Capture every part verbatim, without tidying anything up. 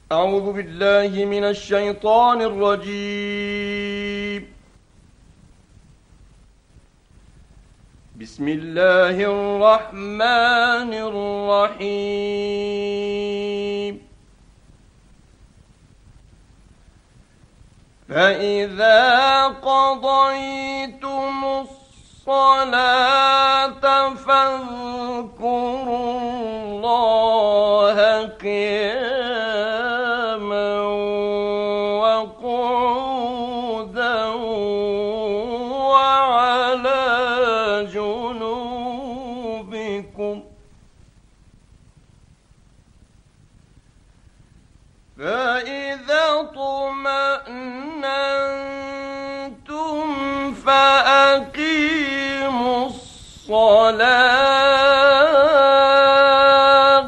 أعوذ بالله من الشيطان الرجيم. بسم الله الرحمن الرحيم. فإذا قضيتم الصلاة فاذكروا الله قياما وقعودا وعلى جنوبكم، فإذا اطمأننتم فأقيموا الصلاة،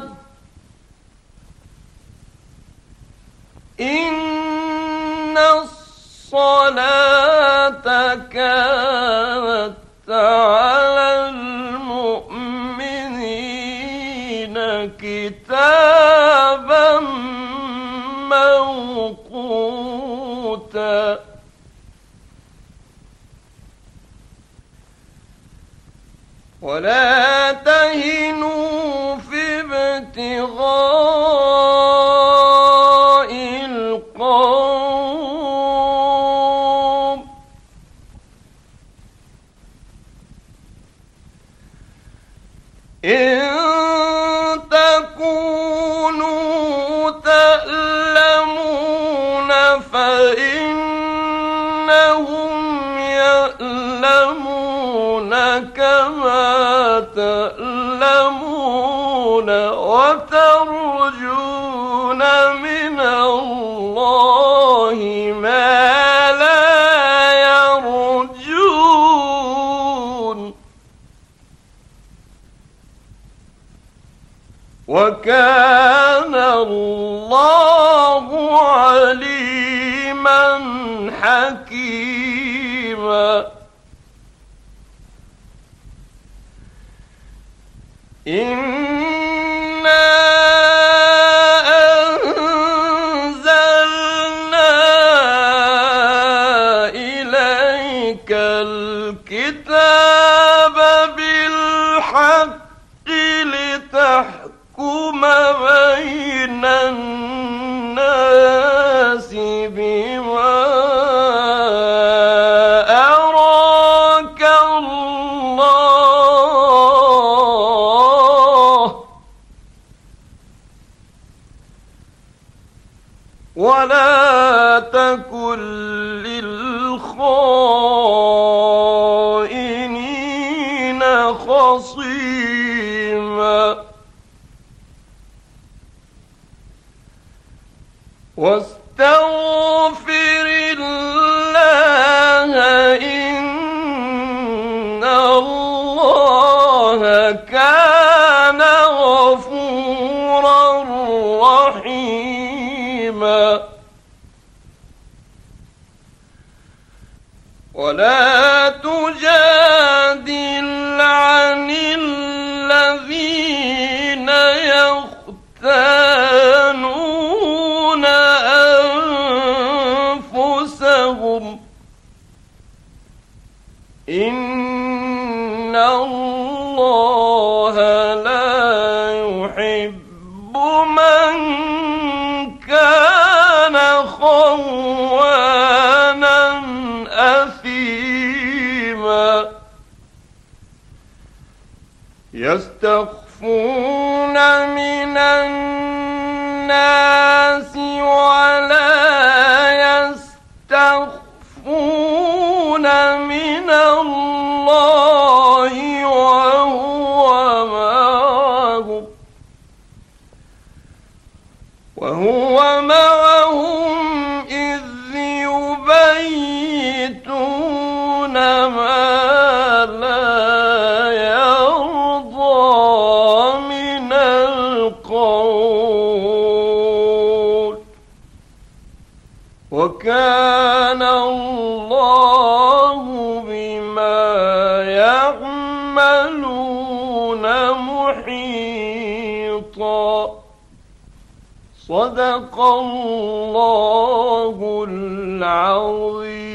إن الصلاة كانت على المؤمنين كتابا موقوتا. ولا تهنوا في ابتغاء القوم، إن تكونوا تألمون فإنهم يألمون كما تألمون وترجون من الله ما لا يرجون، وكان الله عليما حكيما. إنا أنزلنا إليك الكتاب بالحق لتحكم بين الناس بما أراك الله، ولا تكن للخائنين خصيما. واستغفر الله إن الله كان غفورا رحيما. ولا تجادل عن الذين يختانون أنفسهم، إن الله لا يحب من كان خوانا أثيما. يستخفون من الناس ولا يستخفون من الله وهو معهم وهو معهم إذ يبيتون ما لا يرضى من القول، وكان الله بما يعملون محيطا. صدق الله العظيم.